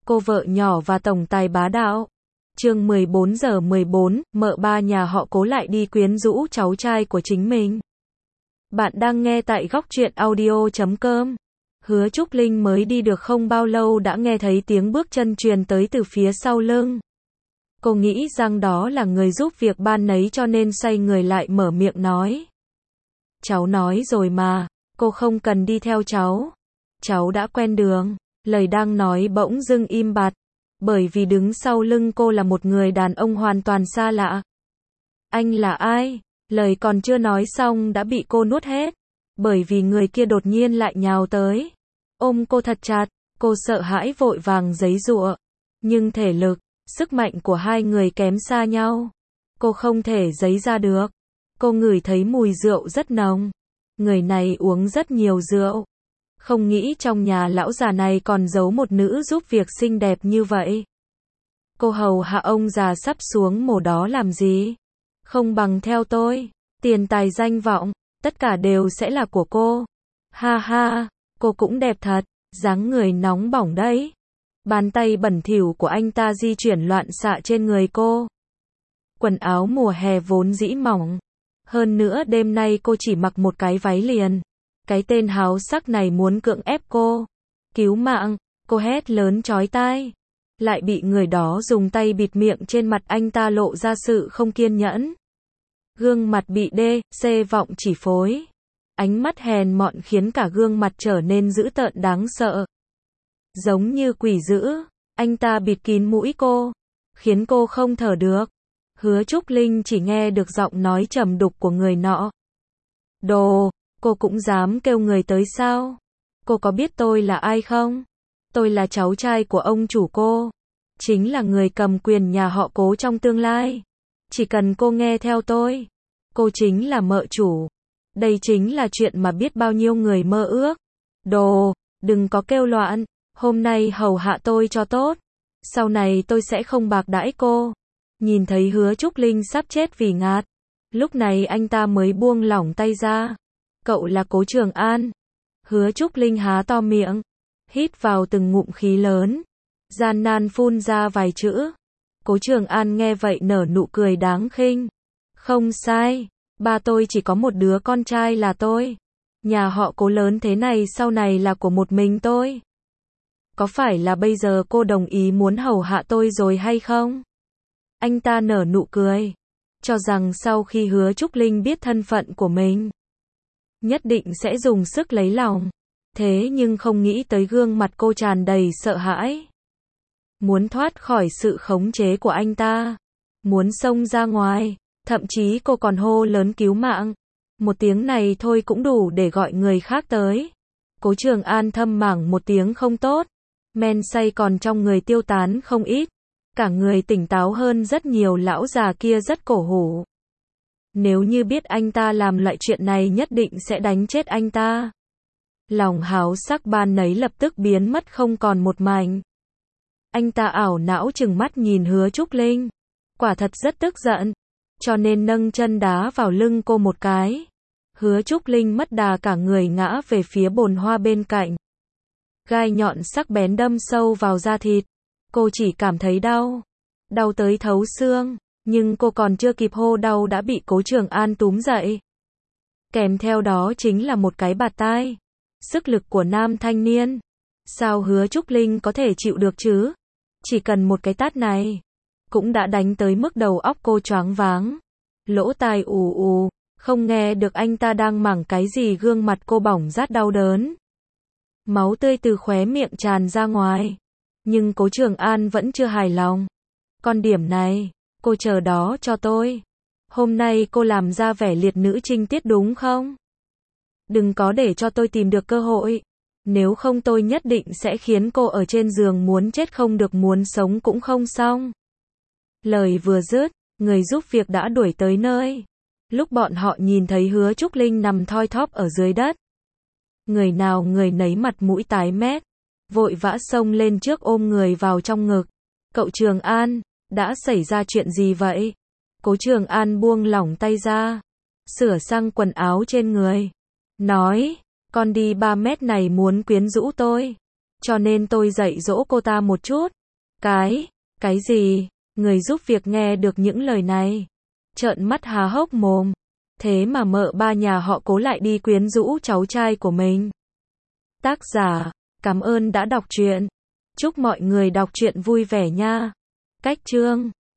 cô vợ nhỏ và tổng tài bá đạo. Chương 14:14, mợ ba nhà họ Cố lại đi quyến rũ cháu trai của chính mình. Bạn đang nghe tại góc truyện audio.com. Hứa Trúc Linh mới đi được không bao lâu đã nghe thấy tiếng bước chân truyền tới từ phía sau lưng. Cô nghĩ rằng đó là người giúp việc ban nấy cho nên xoay người lại mở miệng nói. Cháu nói rồi mà, cô không cần đi theo cháu. Cháu đã quen đường. Lời đang nói bỗng dưng im bặt, bởi vì đứng sau lưng cô là một người đàn ông hoàn toàn xa lạ. Anh là ai? Lời còn chưa nói xong đã bị cô nuốt hết, bởi vì người kia đột nhiên lại nhào tới, ôm cô thật chặt. Cô sợ hãi vội vàng giãy giụa, nhưng thể lực, sức mạnh của hai người kém xa nhau. Cô không thể giãy ra được. Cô ngửi thấy mùi rượu rất nồng. Người này uống rất nhiều rượu. Không nghĩ trong nhà lão già này còn giấu một nữ giúp việc xinh đẹp như vậy. Cô hầu hạ ông già sắp xuống mồ đó làm gì? Không bằng theo tôi. Tiền tài danh vọng, tất cả đều sẽ là của cô. Ha ha, cô cũng đẹp thật, dáng người nóng bỏng đấy. Bàn tay bẩn thỉu của anh ta di chuyển loạn xạ trên người cô. Quần áo mùa hè vốn dĩ mỏng. Hơn nữa đêm nay cô chỉ mặc một cái váy liền. Cái tên háo sắc này muốn cưỡng ép cô. Cứu mạng, cô hét lớn chói tai. Lại bị người đó dùng tay bịt miệng, trên mặt anh ta lộ ra sự không kiên nhẫn. Gương mặt bị vọng chỉ phối. Ánh mắt hèn mọn khiến cả gương mặt trở nên dữ tợn đáng sợ. Giống như quỷ dữ, anh ta bịt kín mũi cô, khiến cô không thở được. Hứa Trúc Linh chỉ nghe được giọng nói trầm đục của người nọ. Đồ, cô cũng dám kêu người tới sao? Cô có biết tôi là ai không? Tôi là cháu trai của ông chủ cô. Chính là người cầm quyền nhà họ Cố trong tương lai. Chỉ cần cô nghe theo tôi, cô chính là mợ chủ. Đây chính là chuyện mà biết bao nhiêu người mơ ước. Đồ, đừng có kêu loạn. Hôm nay hầu hạ tôi cho tốt. Sau này tôi sẽ không bạc đãi cô. Nhìn thấy Hứa Trúc Linh sắp chết vì ngạt. Lúc này anh ta mới buông lỏng tay ra. Cậu là Cố Trường An. Hứa Trúc Linh há to miệng, hít vào từng ngụm khí lớn, gian nan phun ra vài chữ. Cố Trường An nghe vậy nở nụ cười đáng khinh. Không sai, ba tôi chỉ có một đứa con trai là tôi. Nhà họ Cố lớn thế này sau này là của một mình tôi. Có phải là bây giờ cô đồng ý muốn hầu hạ tôi rồi hay không? Anh ta nở nụ cười, cho rằng sau khi Hứa Trúc Linh biết thân phận của mình, nhất định sẽ dùng sức lấy lòng. Thế nhưng không nghĩ tới gương mặt cô tràn đầy sợ hãi. Muốn thoát khỏi sự khống chế của anh ta. Muốn xông ra ngoài. Thậm chí cô còn hô lớn cứu mạng. Một tiếng này thôi cũng đủ để gọi người khác tới. Cố Trường An thầm mảng một tiếng không tốt. Men say còn trong người tiêu tán không ít. Cả người tỉnh táo hơn rất nhiều, lão già kia rất cổ hủ. Nếu như biết anh ta làm loại chuyện này nhất định sẽ đánh chết anh ta. Lòng háo sắc ban nấy lập tức biến mất không còn một mảnh. Anh ta ảo não trừng mắt nhìn Hứa Trúc Linh. Quả thật rất tức giận. Cho nên nâng chân đá vào lưng cô một cái. Hứa Trúc Linh mất đà cả người ngã về phía bồn hoa bên cạnh. Gai nhọn sắc bén đâm sâu vào da thịt. Cô chỉ cảm thấy đau. Đau tới thấu xương. Nhưng cô còn chưa kịp hô đau đã bị Cố Trường An túm dậy. Kèm theo đó chính là một cái bạt tai. Sức lực của nam thanh niên. Sao Hứa Trúc Linh có thể chịu được chứ? Chỉ cần một cái tát này, cũng đã đánh tới mức đầu óc cô choáng váng. Lỗ tai ù ù, không nghe được anh ta đang mắng cái gì, gương mặt cô bỏng rát đau đớn. Máu tươi từ khóe miệng tràn ra ngoài. Nhưng Cố Trường An vẫn chưa hài lòng. Con điểm này, cô chờ đó cho tôi. Hôm nay cô làm ra vẻ liệt nữ trinh tiết đúng không? Đừng có để cho tôi tìm được cơ hội. Nếu không tôi nhất định sẽ khiến cô ở trên giường muốn chết không được, muốn sống cũng không xong. Lời vừa dứt, người giúp việc đã đuổi tới nơi. Lúc bọn họ nhìn thấy Hứa Trúc Linh nằm thoi thóp ở dưới đất, người nào người nấy mặt mũi tái mét, vội vã xông lên trước ôm người vào trong ngực. Cậu Trường An, đã xảy ra chuyện gì vậy? Cố Trường An buông lỏng tay ra, sửa sang quần áo trên người, nói, con đi 3 mét này muốn quyến rũ tôi, cho nên tôi dạy dỗ cô ta một chút. Cái gì? Người giúp việc nghe được những lời này, trợn mắt há hốc mồm. Thế mà mợ ba nhà họ Cố lại đi quyến rũ cháu trai của mình. Tác giả, cảm ơn đã đọc truyện. Chúc mọi người đọc truyện vui vẻ nha. Cách chương